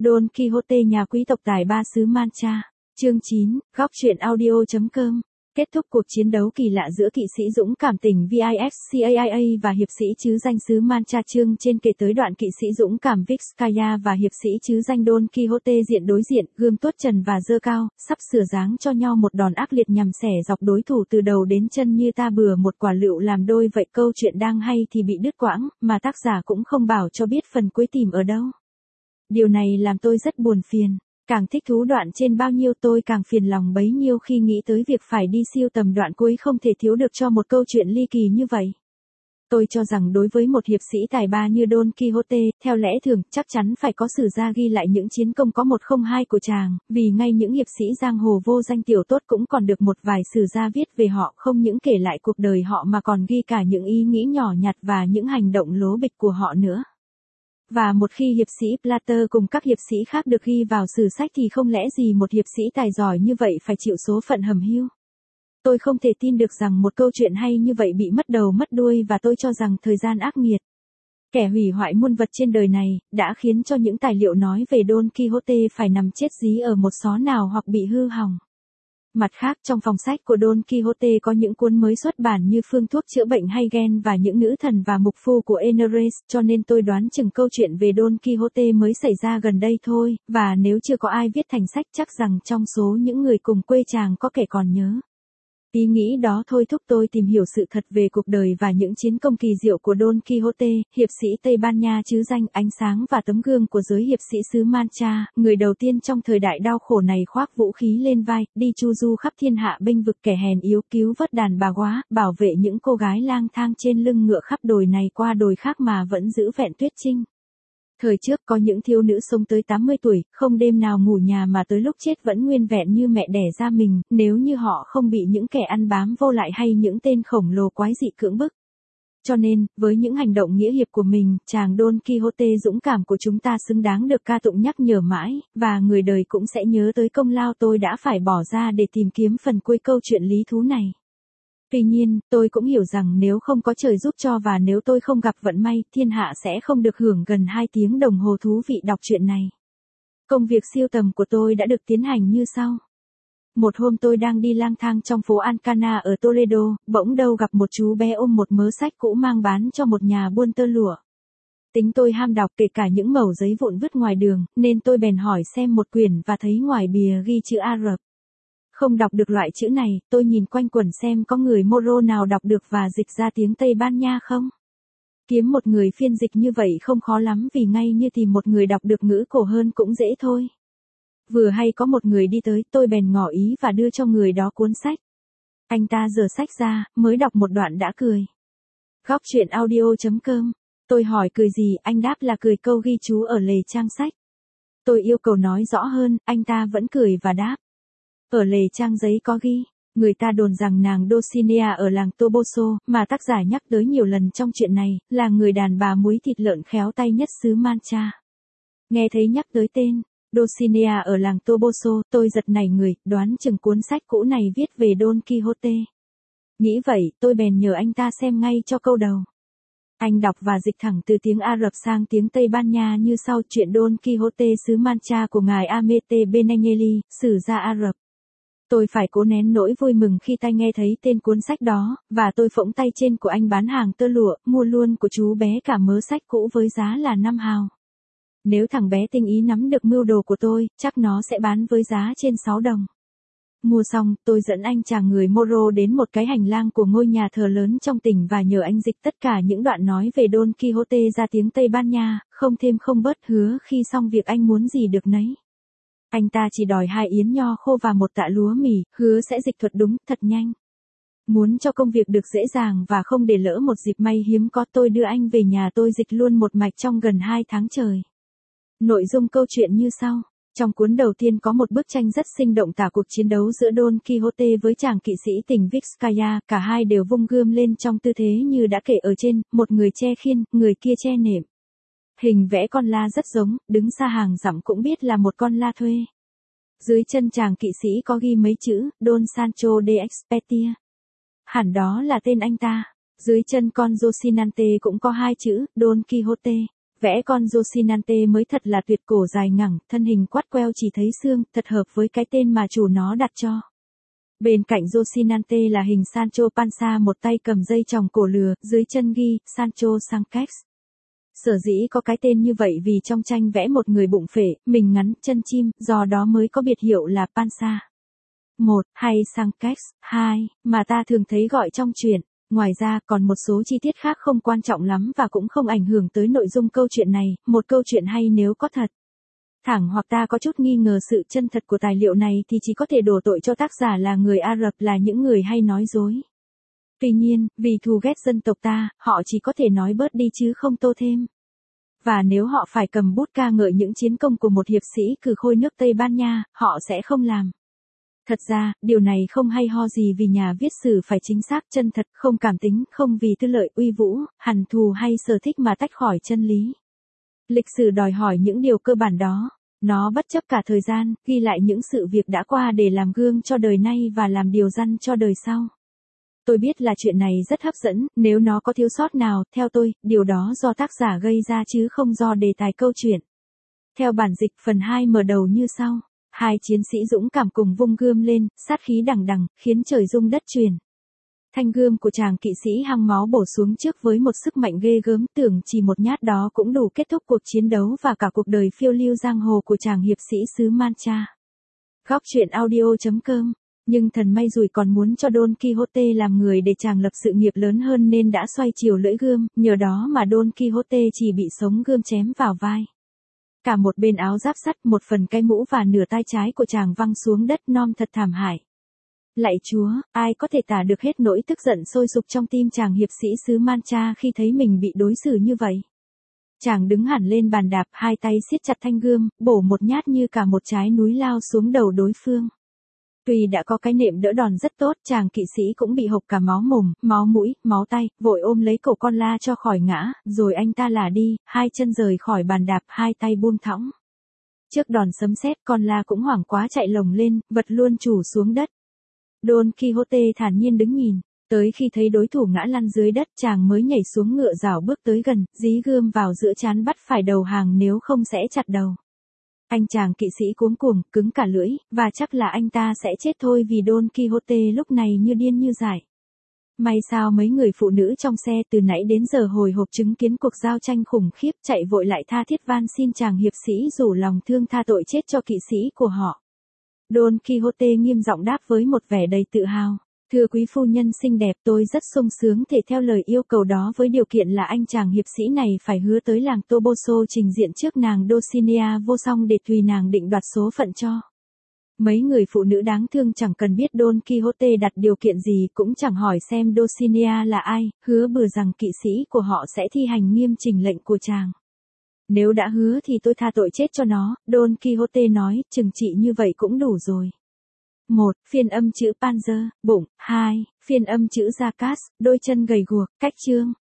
Don Quixote nhà quý tộc tài ba xứ Mancha. Chương 9, góc truyện audio.com. Kết thúc cuộc chiến đấu kỳ lạ giữa kỵ sĩ dũng cảm tỉnh Vizcaya và hiệp sĩ chứ danh xứ Mancha. Chương trên kể tới đoạn kỵ sĩ dũng cảm Vizcaya và hiệp sĩ chứ danh Don Quixote diện đối diện, gươm tuốt trần và giơ cao, sắp sửa giáng cho nhau một đòn ác liệt nhằm xẻ dọc đối thủ từ đầu đến chân như ta bừa một quả lựu làm đôi vậy. Câu chuyện đang hay thì bị đứt quãng, mà tác giả cũng không bảo cho biết phần cuối tìm ở đâu. Điều này làm tôi rất buồn phiền. Càng thích thú đoạn trên bao nhiêu tôi càng phiền lòng bấy nhiêu khi nghĩ tới việc phải đi siêu tầm đoạn cuối không thể thiếu được cho một câu chuyện ly kỳ như vậy. Tôi cho rằng đối với một hiệp sĩ tài ba như Don Quixote, theo lẽ thường chắc chắn phải có sử gia ghi lại những chiến công có một không hai của chàng, vì ngay những hiệp sĩ giang hồ vô danh tiểu tốt cũng còn được một vài sử gia viết về họ, không những kể lại cuộc đời họ mà còn ghi cả những ý nghĩ nhỏ nhặt và những hành động lố bịch của họ nữa. Và một khi hiệp sĩ Plater cùng các hiệp sĩ khác được ghi vào sử sách thì không lẽ gì một hiệp sĩ tài giỏi như vậy phải chịu số phận hầm hiu. Tôi không thể tin được rằng một câu chuyện hay như vậy bị mất đầu mất đuôi, và tôi cho rằng thời gian ác nghiệt, kẻ hủy hoại muôn vật trên đời này, đã khiến cho những tài liệu nói về Don Quixote phải nằm chết dí ở một xó nào hoặc bị hư hỏng. Mặt khác, trong phòng sách của Don Quixote có những cuốn mới xuất bản như Phương thuốc chữa bệnh hay Ghen và những nữ thần và mục phu của Eneres, cho nên tôi đoán chừng câu chuyện về Don Quixote mới xảy ra gần đây thôi, và nếu chưa có ai viết thành sách chắc rằng trong số những người cùng quê chàng có kẻ còn nhớ. Ý nghĩ đó thôi thúc tôi tìm hiểu sự thật về cuộc đời và những chiến công kỳ diệu của Don Quixote, hiệp sĩ Tây Ban Nha chứ danh, ánh sáng và tấm gương của giới hiệp sĩ xứ Mancha, người đầu tiên trong thời đại đau khổ này khoác vũ khí lên vai, đi chu du khắp thiên hạ bênh vực kẻ hèn yếu, cứu vớt đàn bà góa, bảo vệ những cô gái lang thang trên lưng ngựa khắp đồi này qua đồi khác mà vẫn giữ vẹn tuyết trinh. Thời trước có những thiếu nữ sống tới 80 tuổi, không đêm nào ngủ nhà mà tới lúc chết vẫn nguyên vẹn như mẹ đẻ ra mình, nếu như họ không bị những kẻ ăn bám vô lại hay những tên khổng lồ quái dị cưỡng bức. Cho nên, với những hành động nghĩa hiệp của mình, chàng Don Quixote dũng cảm của chúng ta xứng đáng được ca tụng nhắc nhở mãi, và người đời cũng sẽ nhớ tới công lao tôi đã phải bỏ ra để tìm kiếm phần cuối câu chuyện lý thú này. Tuy nhiên, tôi cũng hiểu rằng nếu không có trời giúp cho và nếu tôi không gặp vận may, thiên hạ sẽ không được hưởng gần 2 tiếng đồng hồ thú vị đọc truyện này. Công việc siêu tầm của tôi đã được tiến hành như sau. Một hôm tôi đang đi lang thang trong phố Alcana ở Toledo, bỗng đâu gặp một chú bé ôm một mớ sách cũ mang bán cho một nhà buôn tơ lụa. Tính tôi ham đọc kể cả những mẩu giấy vụn vứt ngoài đường, nên tôi bèn hỏi xem một quyển và thấy ngoài bìa ghi chữ Ả Rập. Không đọc được loại chữ này, tôi nhìn quanh quẩn xem có người Moro nào đọc được và dịch ra tiếng Tây Ban Nha không. Kiếm một người phiên dịch như vậy không khó lắm, vì ngay như tìm một người đọc được ngữ cổ hơn cũng dễ thôi. Vừa hay có một người đi tới, tôi bèn ngỏ ý và đưa cho người đó cuốn sách. Anh ta giở sách ra, mới đọc một đoạn đã cười. Góc truyện audio.com. Tôi hỏi cười gì, anh đáp là cười câu ghi chú ở lề trang sách. Tôi yêu cầu nói rõ hơn, anh ta vẫn cười và đáp. Ở lề trang giấy có ghi, người ta đồn rằng nàng Dulcinea ở làng Toboso, mà tác giả nhắc tới nhiều lần trong chuyện này, là người đàn bà muối thịt lợn khéo tay nhất xứ Mancha. Nghe thấy nhắc tới tên Dulcinea ở làng Toboso, tôi giật nảy người, đoán chừng cuốn sách cũ này viết về Don Quixote. Nghĩ vậy, tôi bèn nhờ anh ta xem ngay cho câu đầu. Anh đọc và dịch thẳng từ tiếng Ả Rập sang tiếng Tây Ban Nha như sau: chuyện Don Quixote xứ Mancha của ngài Amete Benengeli, sử gia Ả Rập. Tôi phải cố nén nỗi vui mừng khi tai nghe thấy tên cuốn sách đó, và tôi phỗng tay trên của anh bán hàng tơ lụa, mua luôn của chú bé cả mớ sách cũ với giá là 5 hào. Nếu thằng bé tinh ý nắm được mưu đồ của tôi, chắc nó sẽ bán với giá trên 6 đồng. Mua xong, tôi dẫn anh chàng người Moro đến một cái hành lang của ngôi nhà thờ lớn trong tỉnh và nhờ anh dịch tất cả những đoạn nói về Don Quixote ra tiếng Tây Ban Nha, không thêm không bớt, hứa khi xong việc anh muốn gì được nấy. Anh ta chỉ đòi 2 yến nho khô và 1 tạ lúa mì, hứa sẽ dịch thuật đúng, thật nhanh. Muốn cho công việc được dễ dàng và không để lỡ một dịp may hiếm có, tôi đưa anh về nhà tôi dịch luôn một mạch trong gần 2 tháng trời. Nội dung câu chuyện như sau. Trong cuốn đầu tiên có một bức tranh rất sinh động tả cuộc chiến đấu giữa Don Quixote với chàng kỵ sĩ tỉnh Vizcaya, cả hai đều vung gươm lên trong tư thế như đã kể ở trên, một người che khiên, người kia che nệm. Hình vẽ con la rất giống, đứng xa hàng dặm cũng biết là một con la thuê. Dưới chân chàng kỵ sĩ có ghi mấy chữ, Don Sancho de Expetia. Hẳn đó là tên anh ta. Dưới chân con Rocinante cũng có 2 chữ, Don Quixote. Vẽ con Rocinante mới thật là tuyệt, cổ dài ngẳng, thân hình quắt queo chỉ thấy xương, thật hợp với cái tên mà chủ nó đặt cho. Bên cạnh Rocinante là hình Sancho Panza, một tay cầm dây chòng cổ lừa, dưới chân ghi, Sancho Sankex. Sở dĩ có cái tên như vậy vì trong tranh vẽ một người bụng phệ, mình ngắn, chân chim, do đó mới có biệt hiệu là Panza. 1. Hay Sankex, 2, mà ta thường thấy gọi trong truyện. Ngoài ra còn một số chi tiết khác không quan trọng lắm và cũng không ảnh hưởng tới nội dung câu chuyện này, một câu chuyện hay nếu có thật. Thẳng hoặc ta có chút nghi ngờ sự chân thật của tài liệu này thì chỉ có thể đổ tội cho tác giả là người Ả Rập, là những người hay nói dối. Tuy nhiên, vì thù ghét dân tộc ta, họ chỉ có thể nói bớt đi chứ không tô thêm. Và nếu họ phải cầm bút ca ngợi những chiến công của một hiệp sĩ cử khôi nước Tây Ban Nha, họ sẽ không làm. Thật ra, điều này không hay ho gì vì nhà viết sử phải chính xác, chân thật, không cảm tính, không vì tư lợi, uy vũ, hằn thù hay sở thích mà tách khỏi chân lý. Lịch sử đòi hỏi những điều cơ bản đó. Nó bất chấp cả thời gian, ghi lại những sự việc đã qua để làm gương cho đời nay và làm điều răn cho đời sau. Tôi biết là chuyện này rất hấp dẫn, nếu nó có thiếu sót nào, theo tôi, điều đó do tác giả gây ra chứ không do đề tài câu chuyện. Theo bản dịch, phần 2 mở đầu như sau. Hai chiến sĩ dũng cảm cùng vung gươm lên, sát khí đằng đằng, khiến trời rung đất chuyển. Thanh gươm của chàng kỵ sĩ hăng máu bổ xuống trước với một sức mạnh ghê gớm, tưởng chỉ một nhát đó cũng đủ kết thúc cuộc chiến đấu và cả cuộc đời phiêu lưu giang hồ của chàng hiệp sĩ xứ Mancha. Góc truyện audio.com. Nhưng thần may rủi còn muốn cho Don Quixote làm người để chàng lập sự nghiệp lớn hơn nên đã xoay chiều lưỡi gươm, nhờ đó mà Don Quixote chỉ bị sống gươm chém vào vai. Cả một bên áo giáp sắt, một phần cái mũ và nửa tay trái của chàng văng xuống đất non thật thảm hại. Lạy Chúa, ai có thể tả được hết nỗi tức giận sôi sục trong tim chàng hiệp sĩ xứ Mancha khi thấy mình bị đối xử như vậy. Chàng đứng hẳn lên bàn đạp, hai tay siết chặt thanh gươm, bổ một nhát như cả một trái núi lao xuống đầu đối phương. Tuy đã có cái nệm đỡ đòn rất tốt, chàng kỵ sĩ cũng bị hộc cả máu mồm, máu mũi, máu tay, vội ôm lấy cổ con la cho khỏi ngã, rồi anh ta lả đi, hai chân rời khỏi bàn đạp, hai tay buông thõng. Trước đòn sấm sét, con la cũng hoảng quá chạy lồng lên, vật luôn chủ xuống đất. Don Quixote thản nhiên đứng nhìn, tới khi thấy đối thủ ngã lăn dưới đất, chàng mới nhảy xuống ngựa rảo bước tới gần, dí gươm vào giữa trán bắt phải đầu hàng nếu không sẽ chặt đầu. Anh chàng kỵ sĩ cuống cuồng, cứng cả lưỡi, và chắc là anh ta sẽ chết thôi vì Don Quixote lúc này như điên như dại. May sao mấy người phụ nữ trong xe từ nãy đến giờ hồi hộp chứng kiến cuộc giao tranh khủng khiếp, chạy vội lại tha thiết van xin chàng hiệp sĩ rủ lòng thương tha tội chết cho kỵ sĩ của họ. Don Quixote nghiêm giọng đáp với một vẻ đầy tự hào. Thưa quý phu nhân xinh đẹp, tôi rất sung sướng thể theo lời yêu cầu đó với điều kiện là anh chàng hiệp sĩ này phải hứa tới làng Toboso trình diện trước nàng Dulcinea vô song để tùy nàng định đoạt số phận cho. Mấy người phụ nữ đáng thương chẳng cần biết Don Quixote đặt điều kiện gì, cũng chẳng hỏi xem Dulcinea là ai, hứa bừa rằng kỵ sĩ của họ sẽ thi hành nghiêm chỉnh lệnh của chàng. Nếu đã hứa thì tôi tha tội chết cho nó, Don Quixote nói, trừng trị như vậy cũng đủ rồi. 1. Phiên âm chữ Panzer, bụng. 2. Phiên âm chữ Jackass, đôi chân gầy guộc. Cách chương.